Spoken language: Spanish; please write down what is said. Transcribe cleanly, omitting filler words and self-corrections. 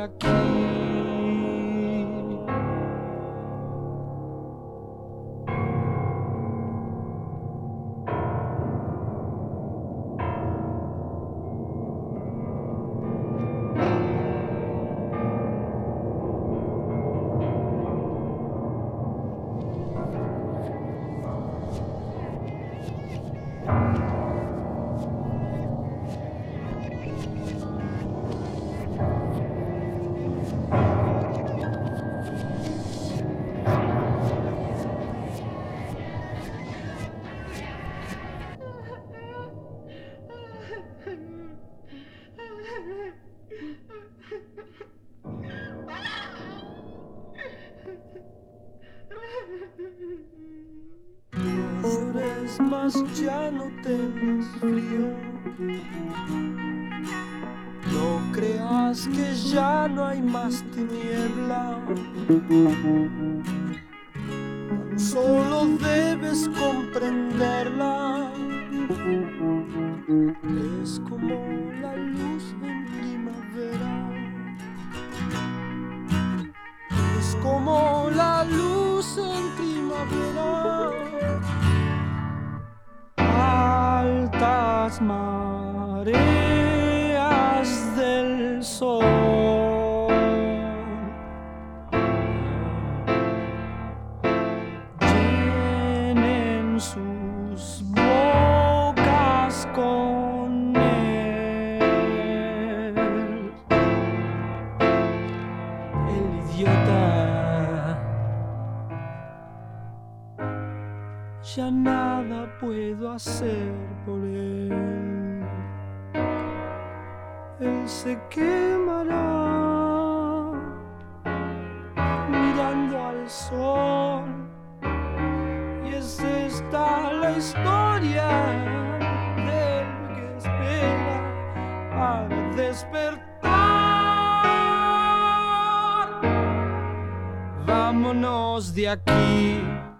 aquí. No llores más, ya no tengas frío. No creas que ya no hay más tiniebla. Tan solo debes comprenderla. Es como la luz en primavera. Es como la luz en primavera. Altas mareas del sol llenen sus bocas con él. El idiota, ya nada puedo hacer por él. Él se quemará mirando al sol. Y es esta la historia del que espera para despertar. Vámonos de aquí.